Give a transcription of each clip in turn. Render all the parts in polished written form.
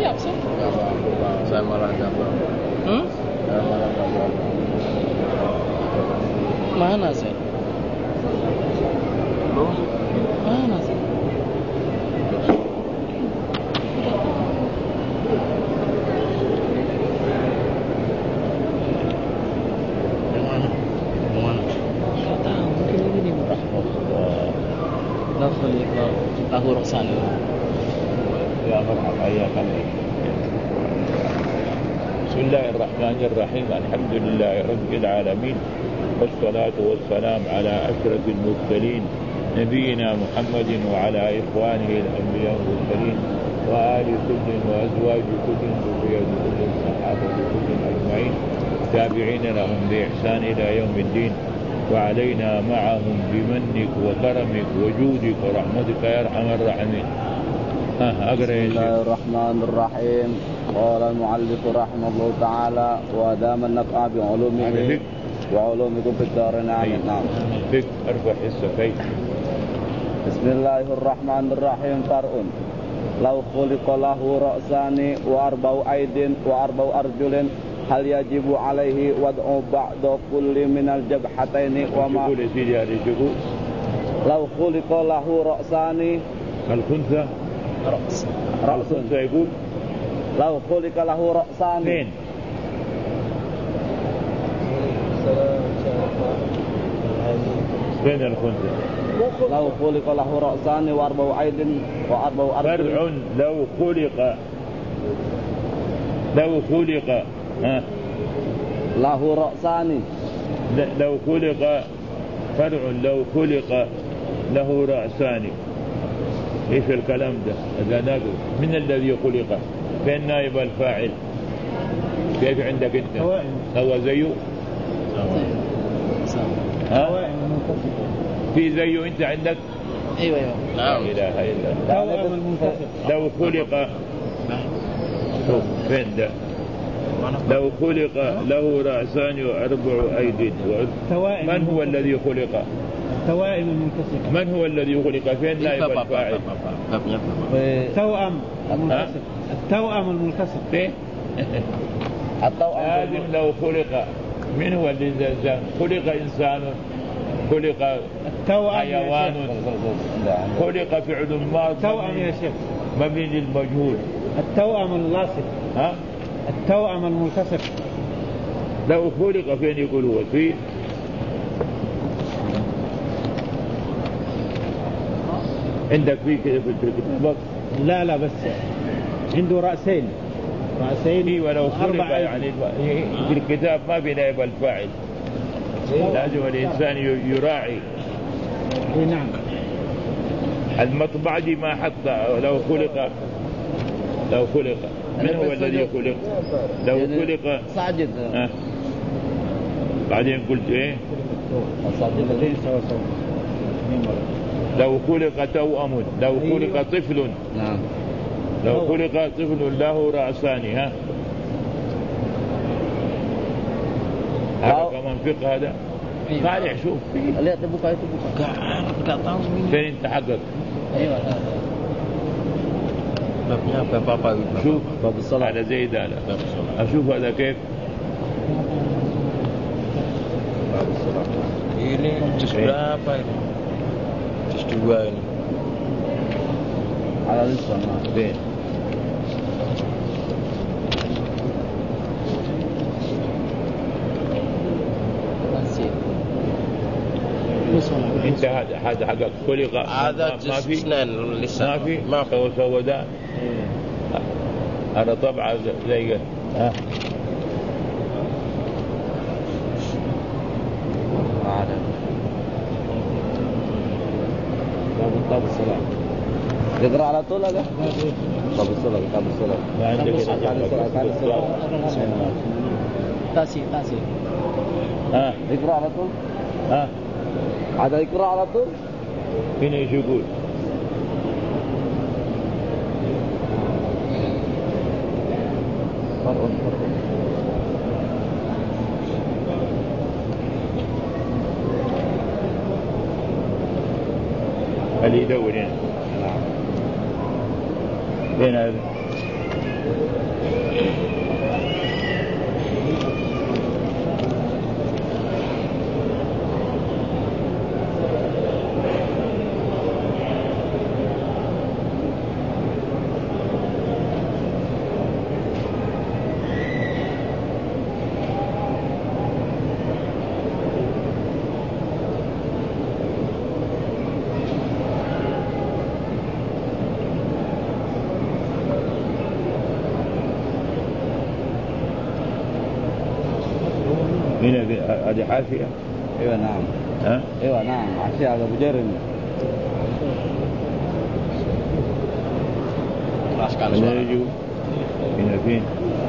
siap sih. Saya malah nggak bawa. Saya malah nggak bawa. Mana sih? Lu? Mana sih? Yang mana? Yang mana? Nggak tahu, mungkin ini nih murah. Nafsu lahu roksani. Ya merhaba ya kami. Bismillahirrahmanirrahim. Alhamdulillahi rabbil alamin. والصلاة والسلام على أشرف المرسلين نبينا محمد وعلى إخوانه الأنبياء والمرسلين وآل كل وأزواج كل ذرية كل الصحابة كل أجمعين تابعين لهم بإحسان إلى يوم الدين وعلينا معهم بمنك وكرمك وجودك ورحمتك يا أرحم الراحمين. بسم الله الرحمن الرحيم. قال المؤلف رحمه الله تعالى ودام النفع بعلومه وعلومكم في الدارين. نعم. بك أربع حصتين. بسم الله الرحمن الرحيم. فرع لو خلق له رأسان وأربع أيد وأربع أرجل هل يجب عليه وضع بعض كل من الجبهتين وما لو خلق له رأسان الخنثى الخنثى يقول لو خلق له رأسان فين الخنثى؟ لو خلق له رأسان وأربع أيد وأربع أرجل. فرع لو خلق له رأسان لو خلق فرع لو خلق له رأسان. ايش الكلام ده؟ اذا نقول من الذي خلق؟ فين نائب الفاعل؟ كيف عندك انت؟ هو زيه؟ ها؟ في زيه انت عندك؟ ايوه لا اله الا الله. لو خلق فين ده؟ لو خلق له رأسان وأربع أيدي من هو الذي خلق؟ توائم المنكسر. من هو الذي خلق؟ فين نائب الفاعل؟ توأم المنكسر. التوأم المنكسر فين؟ لازم لو خلق من هو الذي خلق إنسان خلق حيوان خلق فعل ماض التوأم يا شيخ مبني للمجهول. التوأم اللاصق. ها؟ التوأم المنكسر. لو خلق فين يقول هو فيه؟ عندك فيه كده في الكتاب؟ لا بس عنده رأسين ولو خلق يعني في الكتاب ما في نائب الفاعل. لازم الإنسان يراعي. نعم. المطبعة دي ما حط لو خلق من هو الذي خلق؟ لو خلق ساجد. بعدين قلت ايه؟ لو خلق توأم لو خلق طفل. نعم. لو خلق طفل له رأسان. ها هذا كمان فقه هذا. طالع شوف lihat buka itu buka. Enggak tahu ini. فين انت حقك؟ ايوه babnya apa شوف باب الصلاة على زيد على اشوف هذا كيف باب الصلاة. ini juz berapa ini? Juz 2 ini. على الصلاة. فين؟ انت هذا حقك خلق هذا ما في اثنين لسه ما في سوداء. هذا طبعا زي ها باب الصلاة. يقرأ على طول هذا؟ باب الصلاة. ما عندك تاسي ها يقرأ على طول. ها هذا يقرأ على طول. هنا ايش يقول؟ اللي يدور هنا. فين هذا؟ هذه حاشية. ايوه نعم. ها؟ ايوه نعم حاشية على ابو جرم. لا يجوا هنا فين؟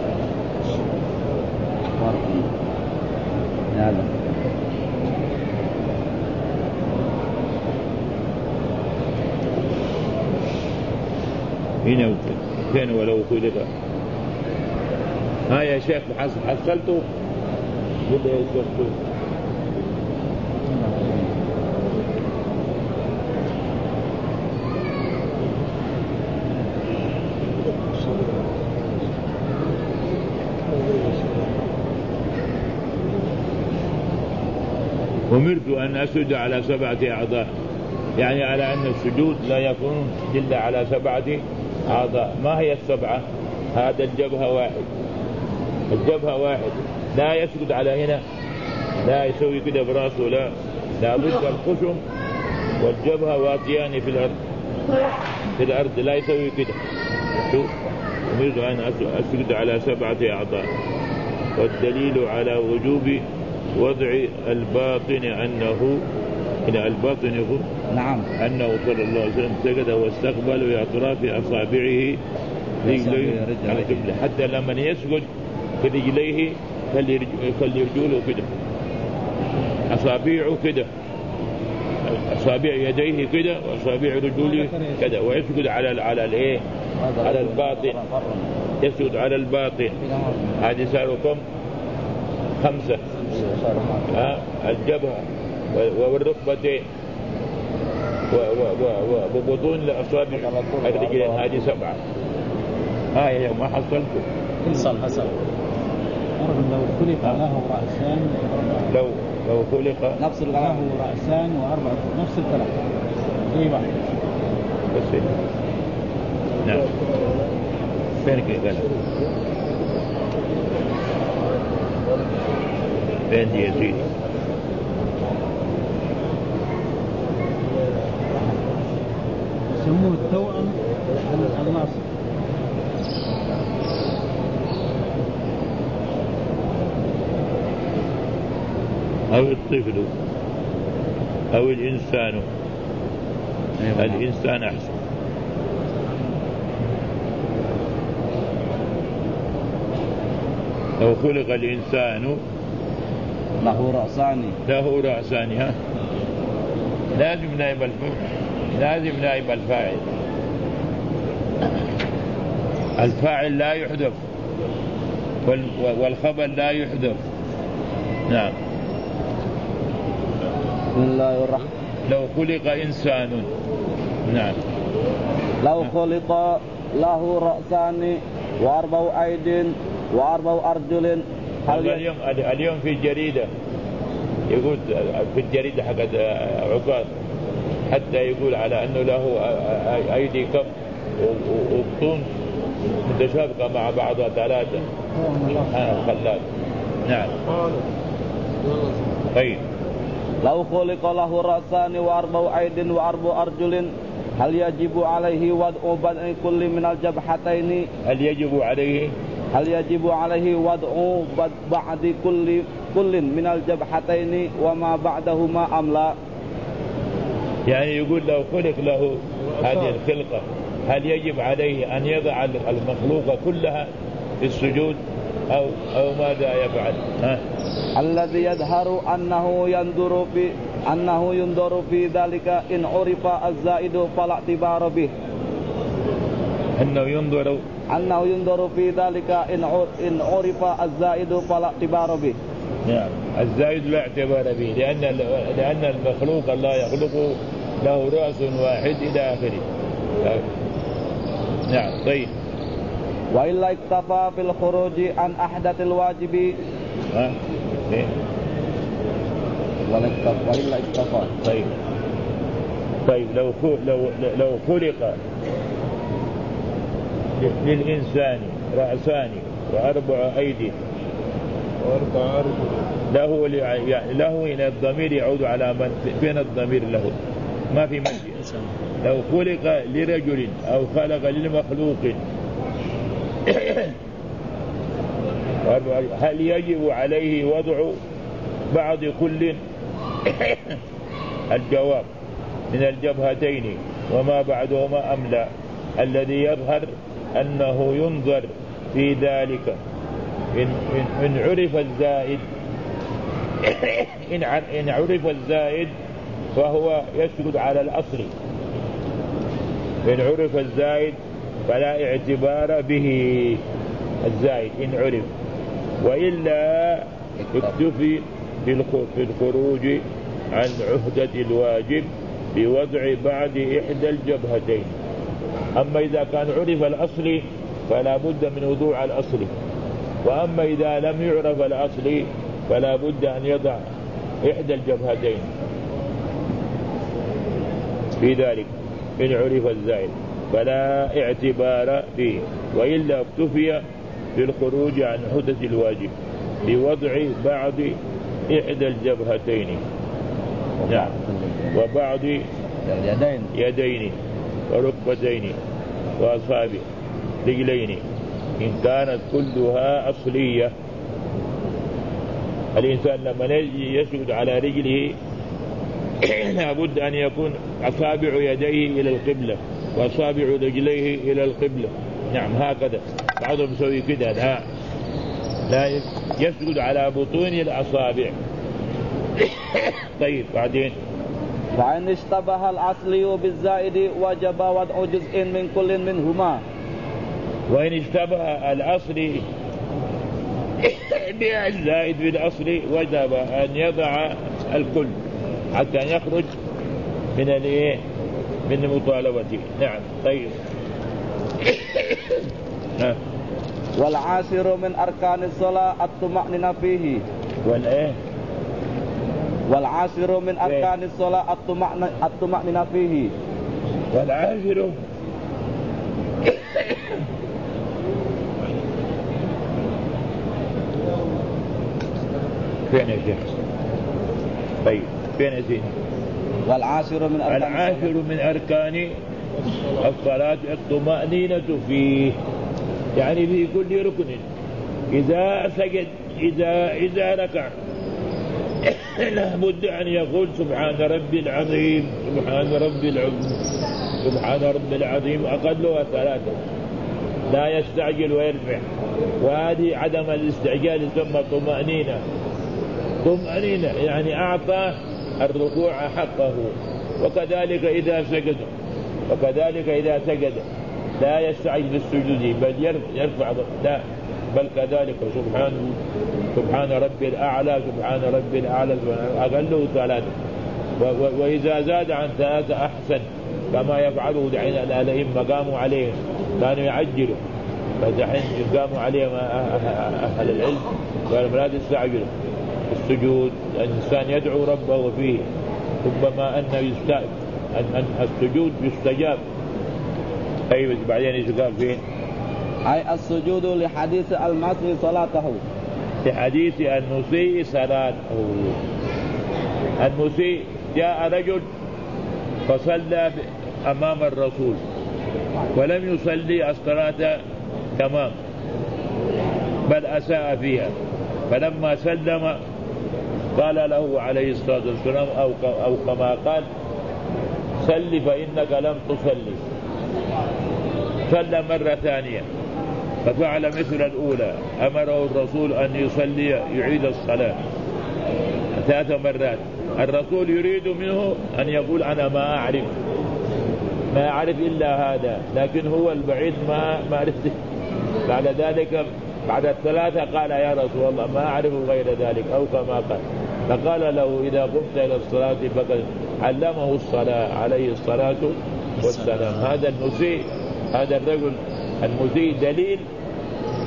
هذا هنا فين ولو خلق. ها يا شيخ حصلته بدأ يسوق. أمرت أن أسجد على 7 أعضاء، يعني على أن السجود لا يكون إلا على 7 أعضاء. ما هي ال7؟ هذا الجبهة واحد، الجبهة واحد، لا يسجد على هنا، لا يسوي كده براسه، لا بد الخشم والجبهة واتيان في الأرض لا يسوي كده. شوف، أمرت أن أسجد على 7 أعضاء، والدليل على وجوب وضع الباطن أنه إلى الباطن هو نعم أنه صلى الله عليه وسلم سجد واستقبل بأطراف أصابعه رجليه حتى لما يسجد برجليه فليرجوله كده، أصابعه كده، أصابع يديه كده، وأصابع رجوله كده، ويسجد على الإيه؟ على الباطن، يسجد على الباطن. هذه صاروا كم؟ 5. الجبهة والركبتين وبطون الأصابع الرجلين، هذه 7. يا ما حصلته. حصل. لو خلق له رأسان لو خلق نفس له رأسان و4 نفس الكلام. اي واحد بس. نعم. فين كده؟ فين دي يا سيدي؟ يسموه التوأم اللاصق. أو الطفل أو الإنسان. الإنسان أحسن. لو خلق الإنسان له رأسان. ها، لازم نائب الفاعل. الفاعل لا يحذف والخبر لا يحذف. نعم. بسم الله الرحمن. لو خلق إنسان. نعم. لو خلق له رأسان و4 أيد و4 أرجل. اليوم في الجريدة يقول، في الجريدة حقت عكاظ حتى يقول على أنه له أيدي كم وبطون متشابكة مع بعضها 3. خلال. نعم. طيب. لو خلق له رأسان و4 أيد و4 أرجل هل يجب عليه وضع بدء كل من الجبهتين؟ هل يجب عليه وضع بعد كل من الجبهتين وما بعدهما أم لا؟ يعني يقول لو خلق له هذه الخلقة هل يجب عليه أن يضع المخلوقة كلها في السجود أو ماذا يفعل؟ الذي يظهر أنه ينظر في ذلك إن عرف الزائد فلا اعتبار به. أنه ينظر في ذلك إن عرف الزائد فلا اعتبار به. نعم. الزائد لا اعتبار به لأن المخلوق الله يخلق له رأس واحد إلى آخره. نعم. طيب. وإلا اكتفى في الخروج عن أحدث الواجب. وإلا اكتفى. طيب لو خلق للإنسان رأسان وأربع أيدي وأربع أرجل له إلى الضمير يعود على من فين الضمير له ما في مجد. لو خلق لرجل أو خلق للمخلوق هل يجب عليه وضع بعض كل؟ الجواب من الجبهتين وما بعدهما أم لا. الذي يظهر أنه ينظر في ذلك إن عرف الزائد إن عرف الزائد فهو يسجد على الأصل. إن عرف الزائد فلا اعتبار به الزائد إن عرف، وإلا اكتفي في الخروج عن عهدة الواجب بوضع بعد إحدى الجبهتين. أما إذا كان عرف الأصل فلا بد من وضوع الأصل، وأما إذا لم يعرف الأصل فلا بد أن يضع إحدى الجبهتين في ذلك إن عرف الزائد فلا اعتبار به، وإلا اكتفي في الخروج عن عهدة الواجب بوضع بعض إحدى الجبهتين نعم وبعض يدين وركبتين وأصابع رجلين إن كانت كلها أصلية. الإنسان لما يسجد على رجله لابد أن يكون أصابع يديه إلى القبلة وأصابع رجليه إلى القبلة. نعم هكذا بعضهم يسوي كده لا يسجد على بطون الأصابع. طيب بعدين فإن اشتبه الأصلي بالزائد وجب وضع جزء من كل منهما. وإن اشتبه الأصلي بالزائد بالأصلي وجب أن يضع الكل حتى يخرج من المطالبة. نعم طيب. والعاشر من أركان الصلاة الطمأنينة فيه. والعاشر من أركان الصلاة الطمأنينة فيه. والعاشر فين يا شيخ؟ طيب فين يا سيدي؟ والعاشر من أركان الصلاة الطمأنينة فيه، يعني في كل ركن إذا سجد إذا ركع لابد أن يقول سبحان ربي العظيم سبحان ربي العظيم سبحان ربي العظيم أقلها 3 لا يستعجل ويرفع. وهذه عدم الاستعجال يسمى طمأنينة يعني أعطى الركوع حقه. وكذلك إذا سجد لا يستعجل بالسجود بل يرفع لا بل كذلك سبحان ربي الأعلى سبحان ربي الأعلى أقله 3. وإذا زاد عن 3 أحسن كما يفعله دحين الأئمة قاموا عليه كانوا يعجلوا فدحين قاموا عليهم أهل العلم قالوا لا تستعجلوا السجود. الإنسان يدعو ربه فيه ربما أن السجود يستجاب. أيوة بعدين يقال فين؟ أي السجود لحديث المسيء صلاته. لحديث المسيء صلاته. المسيء جاء رجل فصلى أمام الرسول ولم يصلي الصلاة تمام بل أساء فيها، فلما سلم قال له عليه الصلاة والسلام أو كما قال صل فإنك لم تصلي. صلى مرة ثانية ففعل مثل الأولى، أمره الرسول أن يصلي يعيد الصلاة 3 مرات. الرسول يريد منه أن يقول أنا ما أعرف إلا هذا، لكن هو البعيد ما عرفت. بعد ذلك بعد 3 قال يا رسول الله ما أعرف غير ذلك أو كما قال. فقال له إذا قمت إلى الصلاة فقد علمه الصلاة عليه الصلاة والسلام. هذا المسيء هذا الرجل المسيء دليل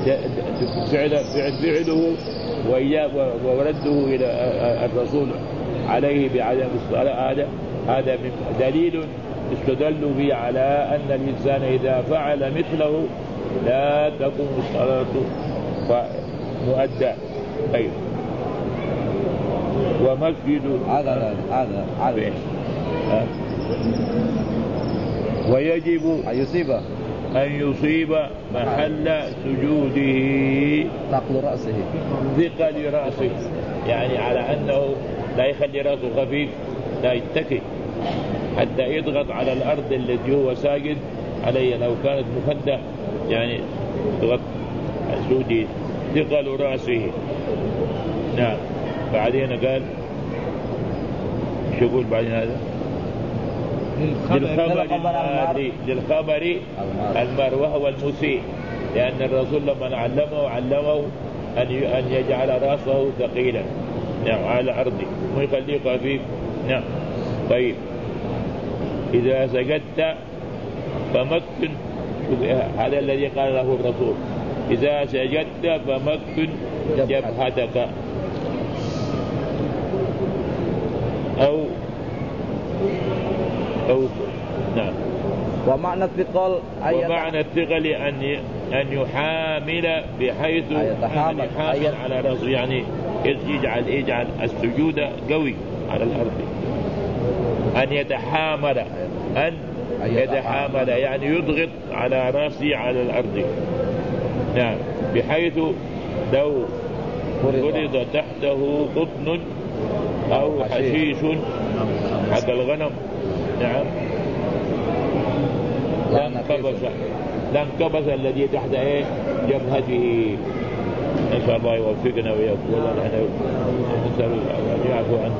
فعله ورده إلى الرسول عليه بعدم الصلاة، هذا دليل استدلوا به على أن الإنسان إذا فعل مثله لا تكون الصلاة مؤدى. طيب ومسجد هذا ويجب أن يصيب محل سجوده ثقل رأسه، يعني على أنه لا يخلي رأسه خفيف، لا يتكي حتى يضغط على الأرض التي هو ساجد عليها. لو كانت مخدة يعني يضغط سجوده ثقل رأسه. نعم. بعدين قال شو يقول بعدين هذا؟ للخبر المر وهو المسيء، لأن الرسول لما علمه أن يجعل رأسه ثقيلا نعم على الأرض ويخليه خفيف. نعم. طيب إذا سجدت فمكن، هذا الذي قال له الرسول، إذا سجدت فمكن جبهتك أو نعم. ومعنى الثقل أن يحامل بحيث يحامل على رأسه، يعني يجعل السجود قوي على الأرض. أن يتحامل يعني يضغط على رأسه على الأرض. نعم. بحيث لو فرض تحته قطن أو حشيش حق الغنم نعم لانكبس الذي تحت جبهته. نسأل الله يوفقنا ويغفر لنا، نسأل أن يعفو عنه.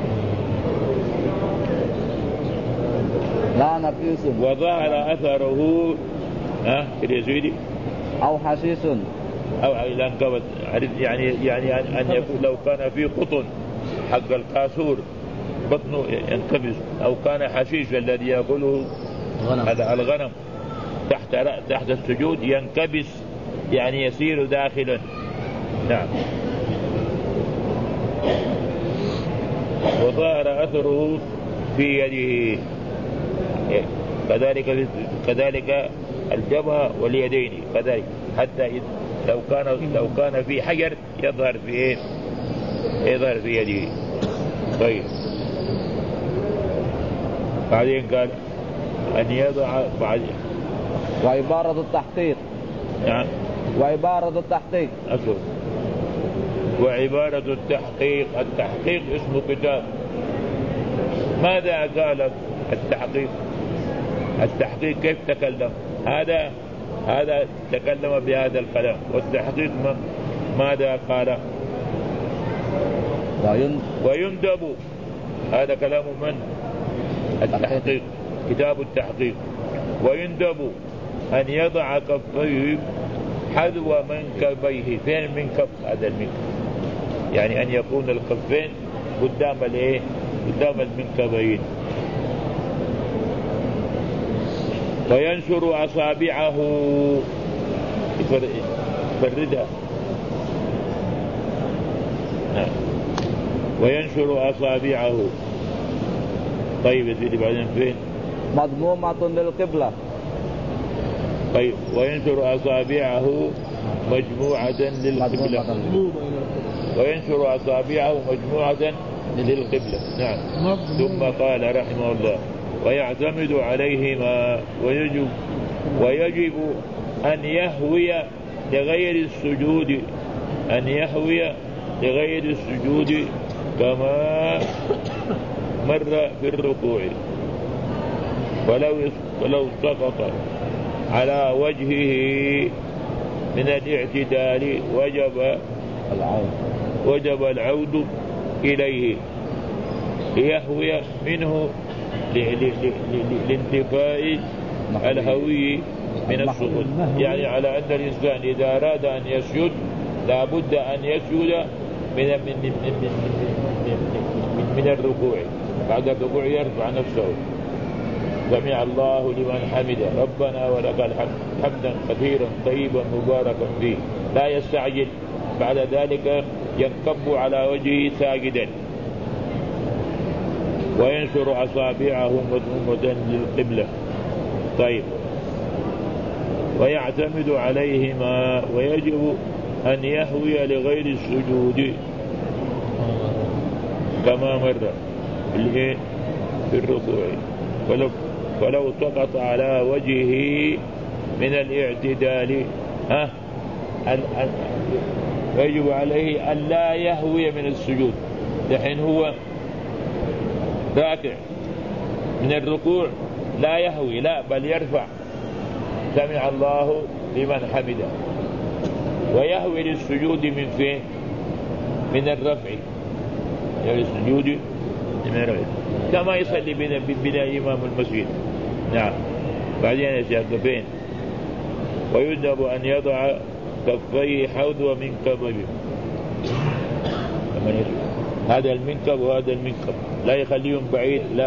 لا نقيس وظهر أثره كده أو حشيش أو لانكبس، يعني أن يكون لو كان في قطن حق القاسور بطنه ينكبس، أو كان حشيش الذي يأكله الغنم تحت السجود ينكبس، يعني يسير داخلا. نعم. وظهر أثره في يده، كذلك الجبهة واليدين كذلك، حتى لو كان في حجر يظهر في يده. طيب بعدين قال أن يضع وعبارة التحقيق. نعم. وعبارة التحقيق أشوف. وعبارة التحقيق اسم كتاب. ماذا قال التحقيق كيف تكلم؟ هذا تكلم بهذا الكلام. والتحقيق ماذا قال؟ ويندب، هذا كلام من؟ التحقيق، كتاب التحقيق. ويندب أن يضع كفيه حذو منكبيه. فين المنكب؟ هذا المنكب، يعني أن يكون الكفين قدام المنكبين. وينشر أصابعه، يفردها. نعم. وينشر أصابعه. طيب يا سيدي بعدين فين؟ مضمومة للقبلة. طيب وينشر أصابعه مجموعة للقبلة. وينشر أصابعه مجموعة للقبلة. نعم. ثم قال رحمه الله: ويعتمد عليهما ويجب أن يهوي لغير السجود كما مر في الركوع. ولو سقط على وجهه من الاعتدال وجب العود إليه ليهوي منه لانتفاء الهوي من السقوط. يعني على أن الإنسان إذا أراد أن يسجد لا بد أن يسجد من الركوع. بعد الركوع يرفع نفسه. سمع الله لمن حمده ربنا ولك الحمد حمدا كثيرا طيبا مباركا فيه، لا يستعجل، بعد ذلك ينكب على وجهه ساجدا وينشر أصابعه مضمومة للقبلة. طيب، ويعتمد عليهما، ويجب أن يهوي لغير السجود كما مر في الركوع، فلو سقط على وجهه من الاعتدال يجب عليه أن لا يهوي من السجود. دحين هو راكع من الركوع لا يهوي، لا بل يرفع سمع الله لمن حمده، ويهوي للسجود من فين؟ من الرفع، يعني السجود من الرفع كما يصلي بنا إمام المسجد. نعم. بعدين يا شيخ فين؟ ويندب أن يضع كفيه حوذ منكبه، هذا المنكب وهذا المنكب لا يخليهم بعيد، لا،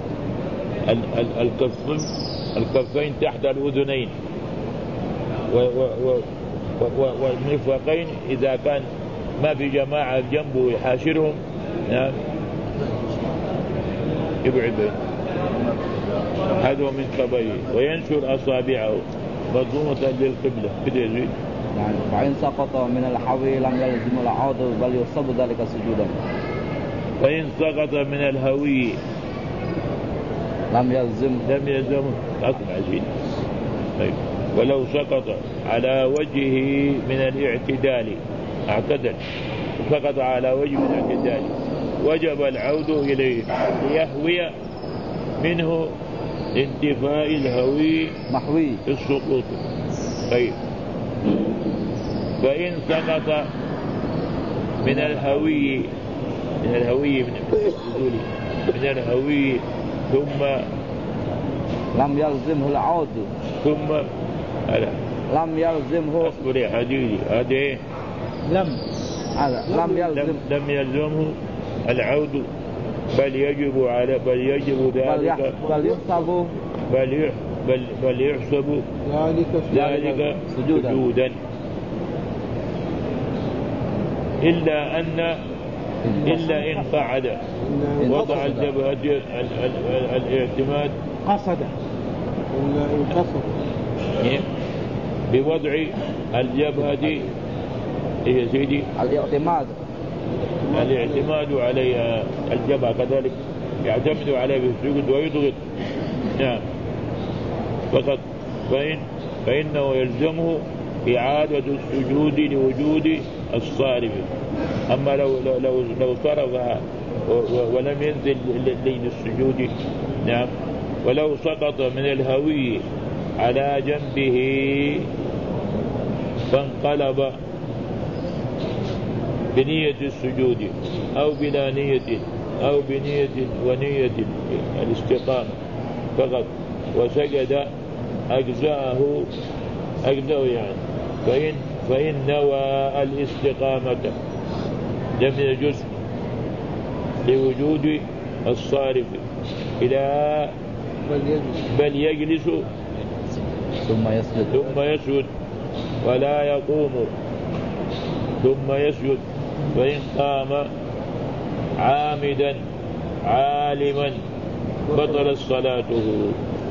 الكفين تحت الأذنين والمرفقين إذا كان ما في جماعة جنبه يحاشرهم. نعم. يبعد هذا من كبيه، وينشر أصابعه مضمومة للقبلة كده يزيد. يعني فإن سقط من الحوي لم يلزم العود بل يصب ذلك سجودا. فإن سقط من الهوي لم يلزم أصبع زين. طيب، ولو سقط على وجهه من الاعتدال، اعتدل سقط على وجه من الاعتدال، وجب العود إليه ليهوي منه انتفاء الهوي محوي السقوط. طيب، فإن سقط من الهوي من الهوي ثم لم يلزمه العود، ثم لم يلزمه، اصبر يا حديدي، هذا لم يلزمه العود، بل يجب ذلك، بل يحسب ذلك سجودا، إلا إن قعد وضع الجبهة الاعتماد قصد بوضع الجبهة يا سيدي الاعتماد عليها، الجبهة كذلك يعتمد عليها بالسجود ويضغط. نعم. فقط فإنه يلزمه إعادة السجود لوجود الصارف. أما لو صرفها ولم ينزل للسجود. نعم. ولو سقط من الهوي على جنبه فانقلب بنية السجود أو بلا نية أو بنية ونية الاستقامة فقط وسجد أجزأه يعني. فإن نوى الاستقامة لم يجوز لوجود الصارف إلى بل يجلس ثم يسجد ولا يقوم ثم يسجد. فإن قام عامدا عالما بطلت صلاته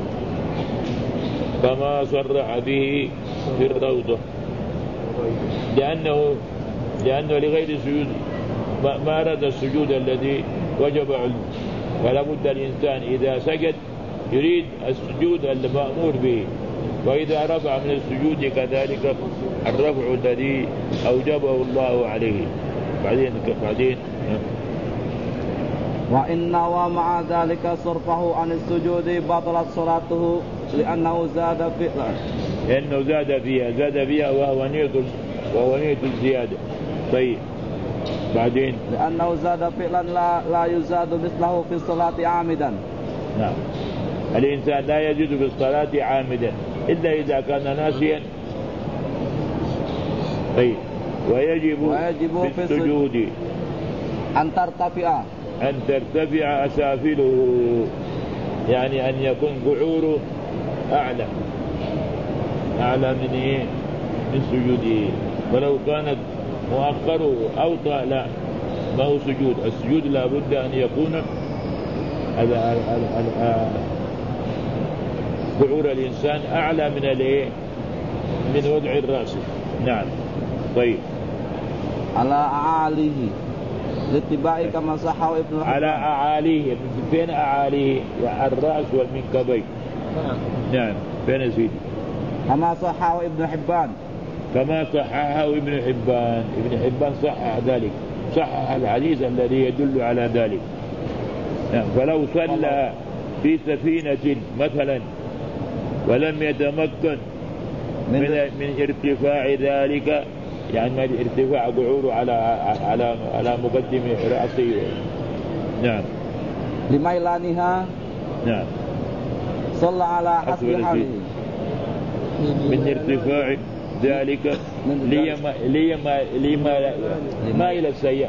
كما صرح به في الروضة، لأنه لغير السجود ما أراد السجود الذي وجب علمه، فلا بد الإنسان إذا سجد يريد السجود المأمور به، وإذا رفع من السجود كذلك الرفع الذي أوجبه الله عليه. بعدين وإن نوى مع ذلك صرفه عن السجود بطلت صلاته لأنه زاد فيها وهو نية الزيادة. طيب بعدين لأنه زاد فعلا لا يزاد مثله في الصلاة عامدا. نعم. الإنسان لا يزيد في الصلاة عامدا إلا إذا كان ناسيا. طيب ويجب في السجود أن ترتفع أسافله يعني أن يكون قعوره أعلى من إيه؟ من سجوده. ولو كانت مؤخره أوطى لا، ما هو سجود. السجود لا بد أن يكون قعور الإنسان أعلى من الإيه؟ من وضع الرأس. نعم. طيب. على أعاليه لاتباع كما صحه ابن حبان. على أعاليه. فين أعاليه؟ الرأس والمنكبين. نعم. فين سيدي؟ كما صحه ابن حبان. كما صححه ابن حبان. ابن حبان صحح ذلك، صحح الحديث الذي يدل على ذلك. نعم. فلو صلى في سفينة مثلا ولم يتمكن من ارتفاع ذلك، يعني من ارتفاع قعوره على مقدم رأسه. نعم. لميلانها. نعم. صلى على حسب حاله. من ارتفاع ذلك مائلة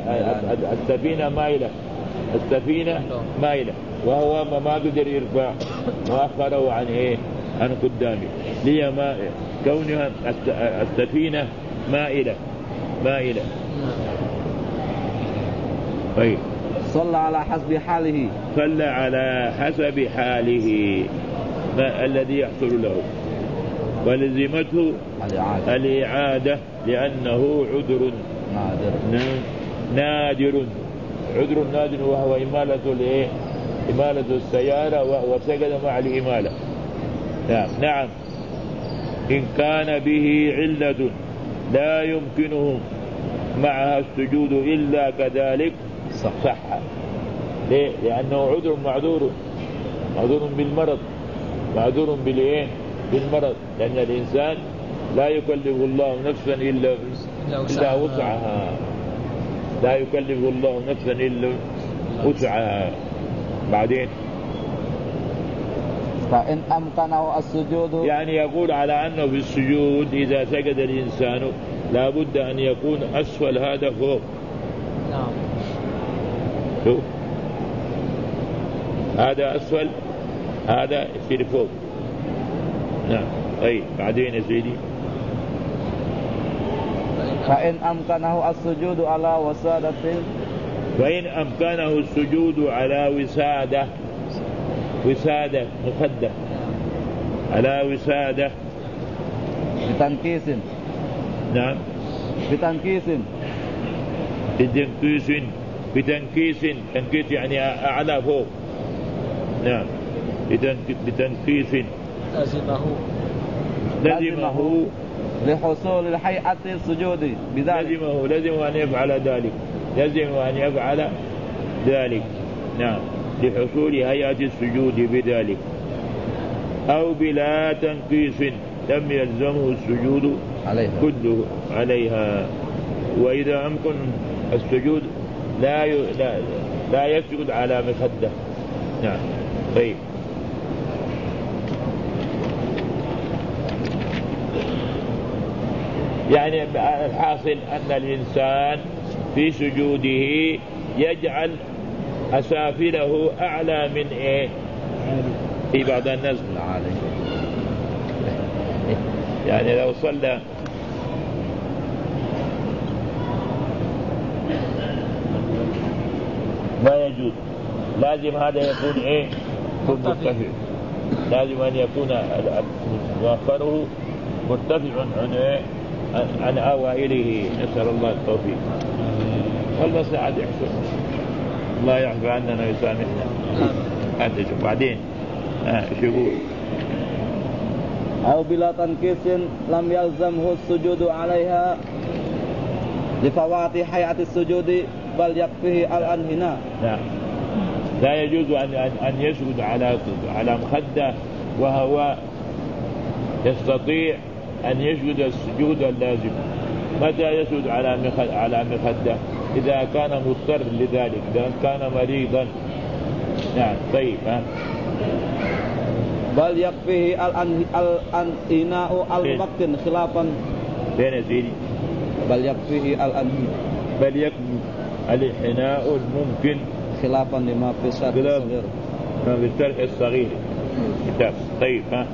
السفينة مائلة وهو ما قدر يرفع مؤخره عن إيه؟ عن قدامه. كونها السفينة مائلة. طيب. صلى على حسب حاله. صلى على حسب حاله ما الذي يحصل له، ولزمته الإعادة لأنه عذر نادر وهو إمالة السيارة وسجد مع الإمالة. نعم. إن كان به علة لا يمكنه معها السجود إلا كذلك صح. ليه؟ لأنه عذر معذور بالمرض، معذور بالمرض، لأن الإنسان لا يكلف الله نفسا إلا وسعها. لا يكلف الله نفسا إلا وسعها. بعدين فإن أمكنه السجود، يعني يقول على أنه في السجود إذا سجد الإنسان لا بد أن يكون أسفل هذا فوق. نعم. شوف هذا أسفل، هذا يصير فوق. نعم. طيب بعدين يا سيدي. فإن أمكنه السجود على وسادة. فإن أمكنه السجود على وسادة مخدة، على وسادة بتنكيس. نعم. بتنكيس يعني أعلى فوق. نعم. بتنكيس لزمه لحصول الهيئة السجود بذلك. لزم أن يفعل ذلك. نعم. لحصول هيئة السجود بذلك. أو بلا تنكيس لم يلزمه السجود كله عليها. وإذا أمكن السجود لا يسجد على مخدة. نعم. طيب. يعني الحاصل أن الإنسان في سجوده يجعل أسافله أعلى من إيه؟ في بعض الناس يعني لو صلى ما يجوز، لازم هذا يكون إيه؟ مرتفع. لازم أن يكون مؤخره مرتفع عن أوائله. نسأل الله التوفيق. والله سعد يحسن، الله يعفو عننا ويسامحنا. أنت شوف بعدين شو يقول. أو بلا تنكيس لم يلزمه السجود عليها لفوات هيئة السجود بل يكفيه الانحناء. نعم. لا يجوز أن يسجد على مخدة وهو يستطيع أن يسجد السجود اللازم. متى يسجد على مخدة؟ إذا كان مضطر لذلك، إذا كان مريضا. نعم. طيب. بل يكفيه الانحناء الممكن خلافا. بين سيدي. بل يكفيه الانحناء الممكن خلافا لما في الشرط الصغير. في الشرح الصغير كتاب. طيب ها.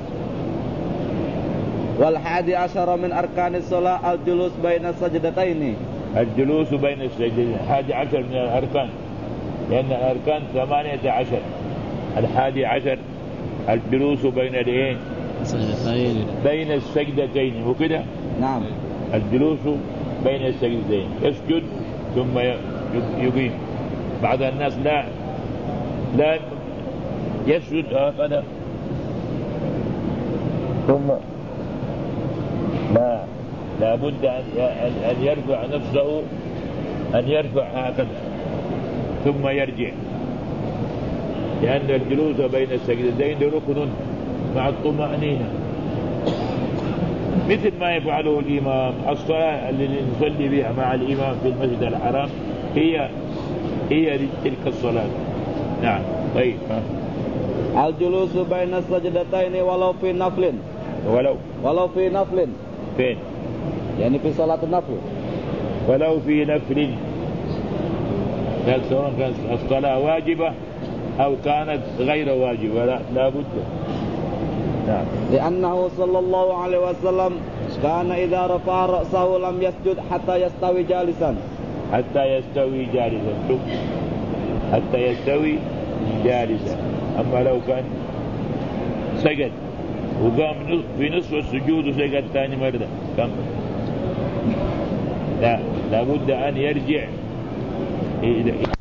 والحادي عشر من أركان الصلاة الجلوس بين السجدتين. الجلوس بين السجدتين 11 من الأركان، لأن الأركان 18. 11 الجلوس بين الايه؟ بين السجدتين وكده. نعم. الجلوس بين السجدتين، يسجد ثم يقيم. بعض الناس لا يسجد هكذا ثم لا بد أن يرفع نفسه، أن يرفع هكذا ثم يرجع، لأن الجلوس بين السجدتين ركن مع الطمأنينة، مثل ما يفعله الإمام. الصلاة اللي نصلي بها مع الإمام في المسجد الحرام هي تلك الصلاة. نعم. طيب. الجلوس بين السجدتين ولو في نفل. ولو في نفل. فين؟ يعني في صلاة النفل. ولو في نفل، سواء كانت الصلاة واجبة أو كانت غير واجبة، لا بد. نعم. لأنه صلى الله عليه وسلم كان إذا رفع رأسه لم يسجد حتى يستوي جالسا. حتى يستوي جالسا. أما لو كان سجد وقام في نصف السجود وسجد ثاني مرة كم؟ لا بد أن يرجع